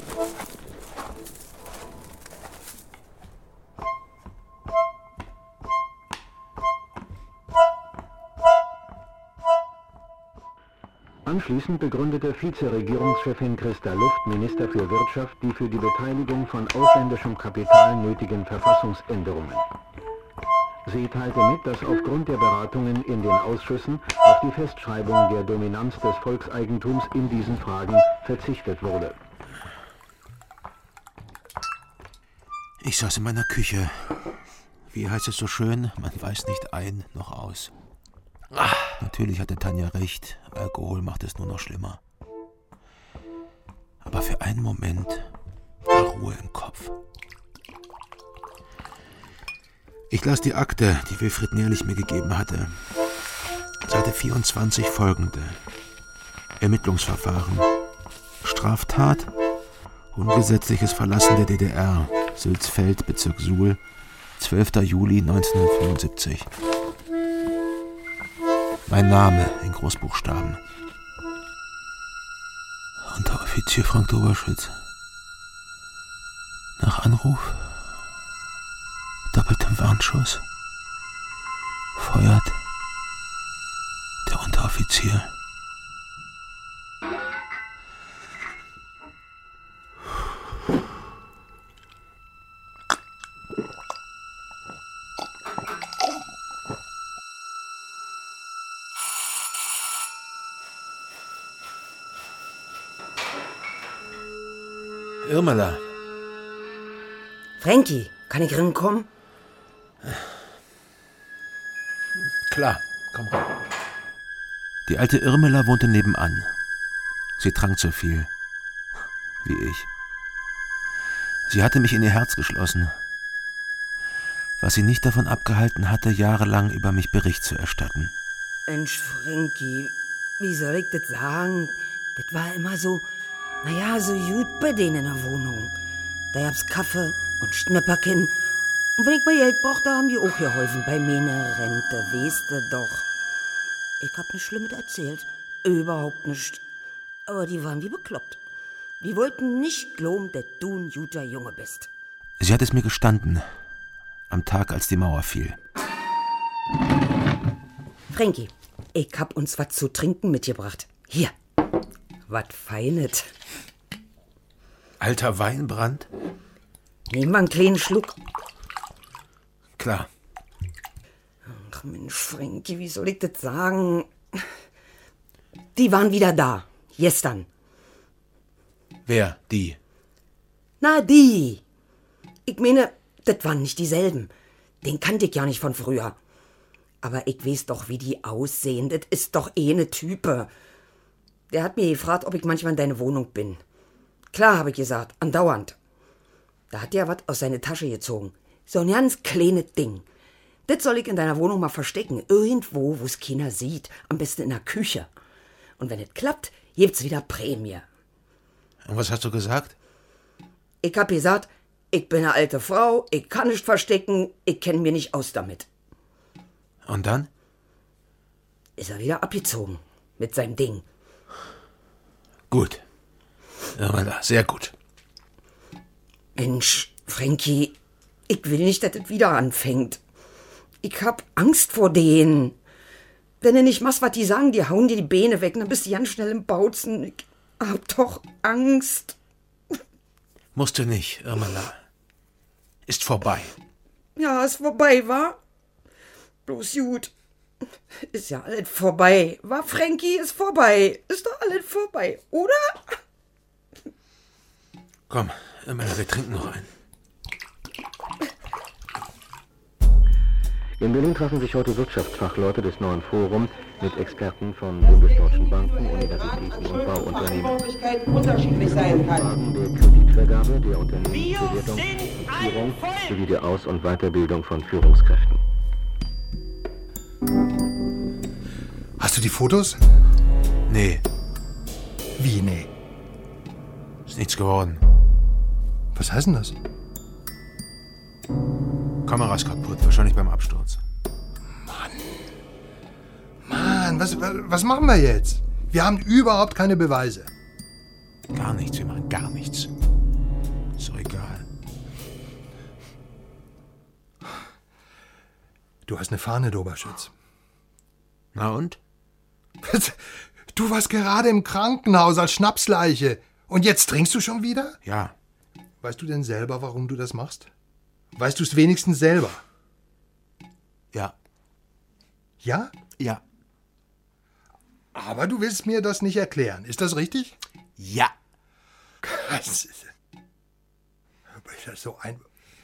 Speaker 10: Anschließend begründete Vizeregierungschefin Christa Luft, Minister für Wirtschaft, die für die Beteiligung von ausländischem Kapital nötigen Verfassungsänderungen. Sie teilte mit, dass aufgrund der Beratungen in den Ausschüssen auf die Festschreibung der Dominanz des Volkseigentums in diesen Fragen verzichtet wurde.
Speaker 7: Ich saß in meiner Küche. Wie heißt es so schön? Man weiß nicht ein noch aus. Ach, natürlich hatte Tanja recht. Alkohol macht es nur noch schlimmer. Aber für einen Moment war Ruhe im Kopf. Ich las die Akte, die Wilfried Nährlich mir gegeben hatte. Seite vierundzwanzig folgende. Ermittlungsverfahren. Straftat. Ungesetzliches Verlassen der D D R. Sülzfeld, Bezirk Suhl. zwölfter Juli neunzehnhundertfünfundsiebzig. Mein Name in Großbuchstaben. Unteroffizier Frank Doberschütz. Nach Anruf. Doppeltem Warnschuss. Feuert. Der Unteroffizier. Irmela.
Speaker 4: Frankie, kann ich reinkommen?
Speaker 7: Klar, komm rein. Die alte Irmela wohnte nebenan. Sie trank so viel. Wie ich. Sie hatte mich in ihr Herz geschlossen. Was sie nicht davon abgehalten hatte, jahrelang über mich Bericht zu erstatten.
Speaker 4: Mensch, Frankie, wie soll ich das sagen? Das war immer so, naja, so gut bei denen in der Wohnung. Da gab's Kaffee und Schnäpperkin. Und wenn ich mal Geld brauchte, haben die auch geholfen bei meiner Rente, weißt du doch. Ich hab nichts Schlimmes erzählt. Überhaupt nicht. Aber die waren wie bekloppt. Die wollten nicht glauben, dass du ein guter Junge bist.
Speaker 7: Sie hat es mir gestanden. Am Tag, als die Mauer fiel.
Speaker 4: Frankie, ich hab uns was zu trinken mitgebracht. Hier. Was Feines.
Speaker 7: Alter Weinbrand?
Speaker 4: Nehmen wir einen kleinen Schluck.
Speaker 7: Klar.
Speaker 4: Ach Mensch, Frankie, wie soll ich das sagen? Die waren wieder da. Gestern.
Speaker 7: Wer? Die?
Speaker 4: Na, die. Ich meine, das waren nicht dieselben. Den kannte ich ja nicht von früher. Aber ich weiß doch, wie die aussehen. Das ist doch eh ne Type. Der hat mir gefragt, ob ich manchmal in deine Wohnung bin. Klar, habe ich gesagt, andauernd. Da hat der was aus seiner Tasche gezogen. So ein ganz kleines Ding. Das soll ich in deiner Wohnung mal verstecken. Irgendwo, wo es keiner sieht. Am besten in der Küche. Und wenn es klappt, gibt's wieder Prämie.
Speaker 7: Und was hast du gesagt?
Speaker 4: Ich hab gesagt, ich bin eine alte Frau, ich kann nicht verstecken, ich kenne mich nicht aus damit.
Speaker 7: Und dann?
Speaker 4: Ist er wieder abgezogen mit seinem Ding.
Speaker 7: Gut. Ja, sehr gut.
Speaker 4: Mensch, Frankie, ich will nicht, dass es wieder anfängt. Ich hab Angst vor denen. Wenn du nicht machst, was die sagen, die hauen dir die Beine weg, dann bist du ganz schnell im Bautzen. Ich hab doch Angst.
Speaker 7: Musst du nicht, Irmela. Ist vorbei.
Speaker 4: Ja, ist vorbei, wa? Bloß gut. Ist ja alles vorbei. Wa, Frankie, ist vorbei. Ist doch alles vorbei, oder?
Speaker 7: Komm, Irmela, wir trinken noch einen.
Speaker 10: In Berlin trafen sich heute Wirtschaftsfachleute des neuen Forums mit Experten von bundesdeutschen Banken, Universitäten und Bauunternehmen.
Speaker 17: unterschiedlich sein kann.
Speaker 10: Fragen der Kreditvergabe, der Unternehmensbewertung, Führung sowie der Aus- und Weiterbildung von Führungskräften.
Speaker 3: Hast du die Fotos?
Speaker 7: Nee.
Speaker 3: Wie, nee?
Speaker 7: Ist nichts geworden.
Speaker 3: Was heißt denn das?
Speaker 7: Kamera ist kaputt, wahrscheinlich beim Absturz.
Speaker 3: Mann, was, was, was machen wir jetzt? Wir haben überhaupt keine Beweise.
Speaker 7: Gar nichts, wir machen gar nichts. Ist doch egal.
Speaker 3: Du hast eine Fahne, Doberschütz.
Speaker 7: Na und?
Speaker 3: Du warst gerade im Krankenhaus als Schnapsleiche. Und jetzt trinkst du schon wieder?
Speaker 7: Ja.
Speaker 3: Weißt du denn selber, warum du das machst? Weißt du es wenigstens selber?
Speaker 7: Ja.
Speaker 3: Ja?
Speaker 7: Ja.
Speaker 3: Aber du willst mir das nicht erklären. Ist das richtig?
Speaker 7: Ja.
Speaker 3: Das ist das so ein...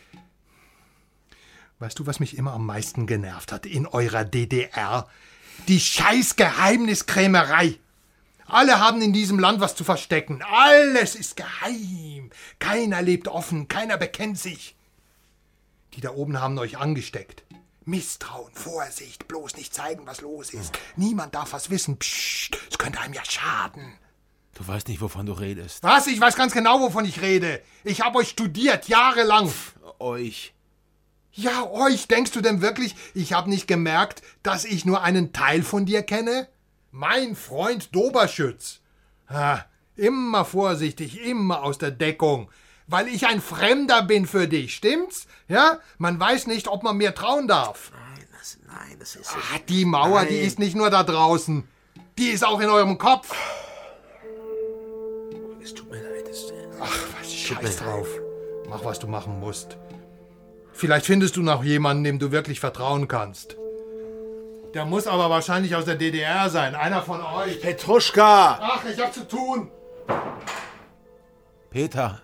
Speaker 3: Weißt du, was mich immer am meisten genervt hat in eurer D D R? Die scheiß Geheimniskrämerei. Alle haben in diesem Land was zu verstecken. Alles ist geheim. Keiner lebt offen, keiner bekennt sich. Die da oben haben euch angesteckt. Misstrauen, Vorsicht, bloß nicht zeigen, was los ist. Niemand darf was wissen. Psst, es könnte einem ja schaden.
Speaker 7: Du weißt nicht, wovon du redest.
Speaker 3: Was? Ich weiß ganz genau, wovon ich rede. Ich habe euch studiert, jahrelang.
Speaker 7: Pff, euch.
Speaker 3: Ja, euch. Denkst du denn wirklich, ich habe nicht gemerkt, dass ich nur einen Teil von dir kenne? Mein Freund Doberschütz. Ah, immer vorsichtig, immer aus der Deckung. Weil ich ein Fremder bin für dich, stimmt's? Ja? Man weiß nicht, ob man mir trauen darf.
Speaker 7: Nein, das, nein, das ist...
Speaker 3: Ah, die Mauer, nein. Die ist nicht nur da draußen. Die ist auch in eurem Kopf.
Speaker 7: Es tut mir leid. Es,
Speaker 3: Ach, was scheiß drauf. Mach, was du machen musst. Vielleicht findest du noch jemanden, dem du wirklich vertrauen kannst. Der muss aber wahrscheinlich aus der D D R sein. Einer von euch.
Speaker 7: Petruschka!
Speaker 3: Ach, ich hab zu tun.
Speaker 7: Peter.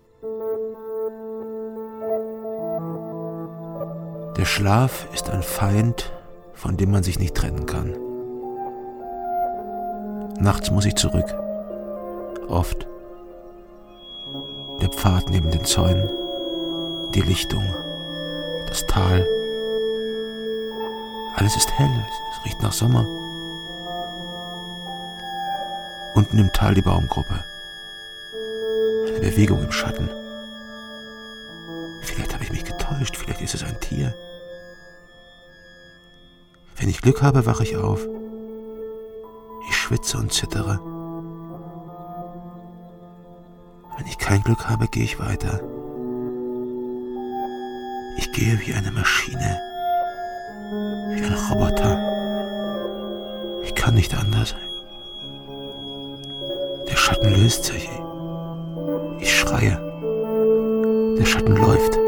Speaker 7: Der Schlaf ist ein Feind, von dem man sich nicht trennen kann. Nachts muss ich zurück. Oft. Der Pfad neben den Zäunen. Die Lichtung. Das Tal. Alles ist hell, es riecht nach Sommer. Unten im Tal die Baumgruppe. Eine Bewegung im Schatten. Vielleicht habe ich mich getäuscht, vielleicht ist es ein Tier. Wenn ich Glück habe, wache ich auf. Ich schwitze und zittere. Wenn ich kein Glück habe, gehe ich weiter. Ich gehe wie eine Maschine. Wie ein Roboter. Ich kann nicht anders. Der Schatten löst sich. Ich schreie. Der Schatten läuft.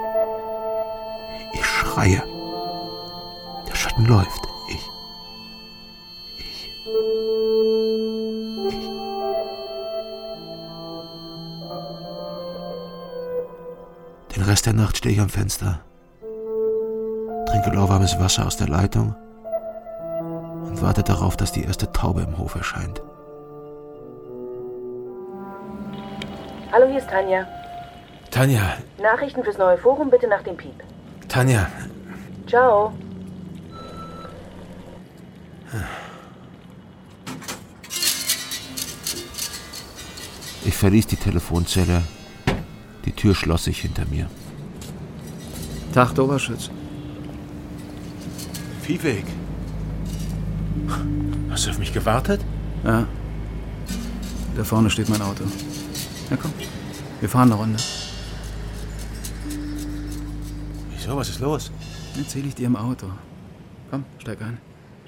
Speaker 7: Ich schreie. Der Schatten läuft. Ich. Ich. Ich. Den Rest der Nacht stehe ich am Fenster. Trinke lauwarmes Wasser aus der Leitung und warte darauf, dass die erste Taube im Hof erscheint.
Speaker 18: Hallo, hier ist Tanja.
Speaker 7: Tanja.
Speaker 18: Nachrichten fürs neue Forum bitte nach dem Piep.
Speaker 7: Tanja.
Speaker 18: Ciao.
Speaker 7: Ich verließ die Telefonzelle. Die Tür schloss sich hinter mir.
Speaker 9: Tag, Doberschütz.
Speaker 7: Viehweg. Hast du auf mich gewartet?
Speaker 9: Ja. Da vorne steht mein Auto. Na komm, wir fahren eine Runde.
Speaker 7: Wieso, was ist los?
Speaker 9: Erzähl ich dir im Auto. Komm, steig ein.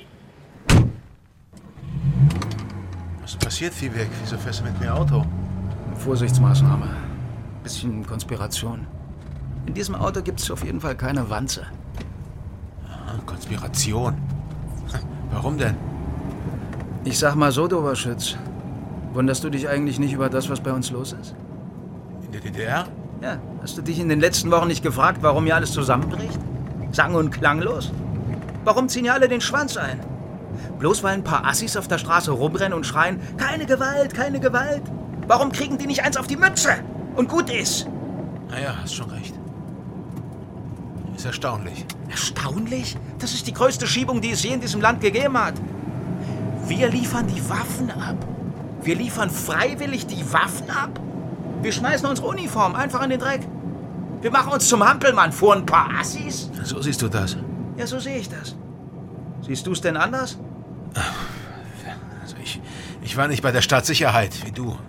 Speaker 7: Was ist passiert, Viehweg? Wieso fährst du mit mir Auto?
Speaker 9: Vorsichtsmaßnahme. Bisschen Konspiration. In diesem Auto gibt's auf jeden Fall keine Wanze.
Speaker 7: Aha, Konspiration. Warum denn?
Speaker 9: Ich sag mal so, Doberschütz. Wunderst du dich eigentlich nicht über das, was bei uns los ist?
Speaker 7: In der D D R?
Speaker 9: Ja. Hast du dich in den letzten Wochen nicht gefragt, warum hier alles zusammenbricht? Sang- und klanglos. Warum ziehen ja alle den Schwanz ein? Bloß weil ein paar Assis auf der Straße rumrennen und schreien, keine Gewalt, keine Gewalt. Warum kriegen die nicht eins auf die Mütze? Und gut ist.
Speaker 7: Naja, hast schon recht. Ist erstaunlich.
Speaker 9: Erstaunlich? Das ist die größte Schiebung, die es je in diesem Land gegeben hat. Wir liefern die Waffen ab. Wir liefern freiwillig die Waffen ab. Wir schmeißen unsere Uniform einfach in den Dreck. Wir machen uns zum Hampelmann vor ein paar Assis.
Speaker 7: So siehst du das.
Speaker 9: Ja, so sehe ich das. Siehst du es denn anders?
Speaker 7: Also ich, ich war nicht bei der Staatssicherheit, wie du.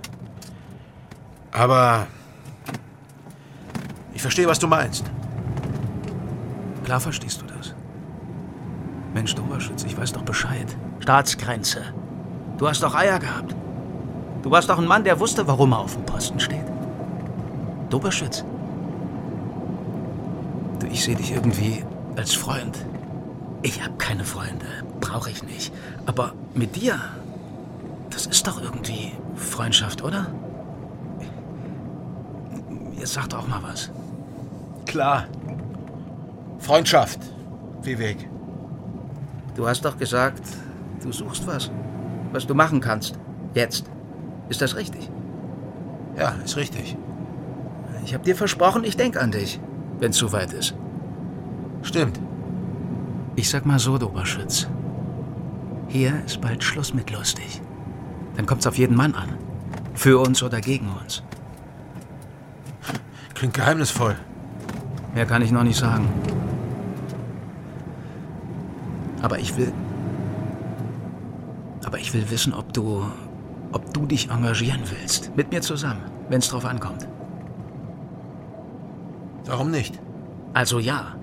Speaker 7: Aber ich verstehe, was du meinst.
Speaker 9: Klar verstehst du das. Mensch, Doberschütz, ich weiß doch Bescheid. Staatsgrenze. Du hast doch Eier gehabt. Du warst doch ein Mann, der wusste, warum er auf dem Posten steht. Doberschütz. Du, ich sehe dich irgendwie als Freund. Ich habe keine Freunde. Brauche ich nicht. Aber mit dir, das ist doch irgendwie Freundschaft, oder? Jetzt sag doch mal was.
Speaker 7: Klar. Freundschaft. Vivek.
Speaker 9: Du hast doch gesagt, du suchst was. Was du machen kannst. Jetzt. Ist das richtig?
Speaker 7: Ja, ist richtig.
Speaker 9: Ich habe dir versprochen, ich denk an dich, wenn es soweit ist.
Speaker 7: Stimmt.
Speaker 9: Ich sag mal so, Doberschütz. Hier ist bald Schluss mit lustig. Dann kommt's auf jeden Mann an. Für uns oder gegen uns.
Speaker 7: Klingt geheimnisvoll.
Speaker 9: Mehr kann ich noch nicht sagen. Aber ich will... Aber ich will wissen, ob du... ob du dich engagieren willst. Mit mir zusammen, wenn's drauf ankommt.
Speaker 7: Warum nicht?
Speaker 9: Also ja.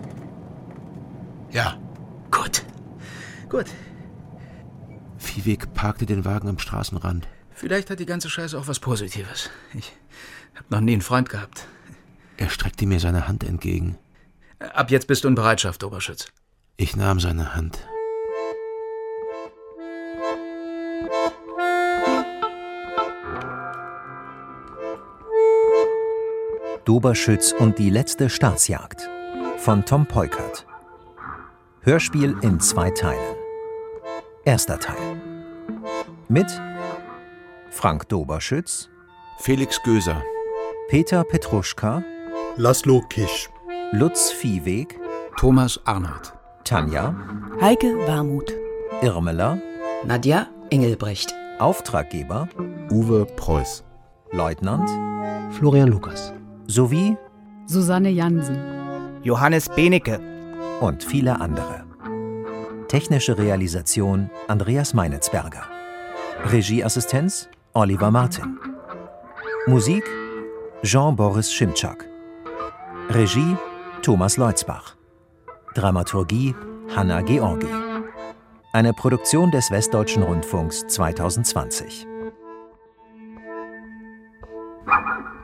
Speaker 7: Ja.
Speaker 9: Gut. Gut.
Speaker 7: Vivek parkte den Wagen am Straßenrand.
Speaker 9: Vielleicht hat die ganze Scheiße auch was Positives. Ich hab noch nie einen Freund gehabt.
Speaker 7: Er streckte mir seine Hand entgegen.
Speaker 9: Ab jetzt bist du in Bereitschaft, Oberschütz.
Speaker 7: Ich nahm seine Hand.
Speaker 5: Doberschütz und die letzte Staatsjagd von Tom Peukert. Hörspiel in zwei Teilen. Erster Teil. Mit Frank Doberschütz,
Speaker 7: Felix Göser,
Speaker 5: Peter Petruschka,
Speaker 3: Laszlo Kisch,
Speaker 5: Lutz Viehweg,
Speaker 9: Thomas Arnold,
Speaker 5: Tanja,
Speaker 6: Heike Warmuth,
Speaker 5: Irmela,
Speaker 4: Nadja Engelbrecht,
Speaker 5: Auftraggeber
Speaker 8: Uwe Preuß,
Speaker 5: Leutnant
Speaker 16: Florian Lukas
Speaker 5: sowie
Speaker 14: Susanne Jansen,
Speaker 15: Johannes Benecke
Speaker 5: und viele andere. Technische Realisation Andreas Meinitzberger. Regieassistenz Oliver Martin. Musik Jean-Boris Schimczak. Regie Thomas Leutzbach. Dramaturgie Hanna Georgi. Eine Produktion des Westdeutschen Rundfunks zweitausendzwanzig.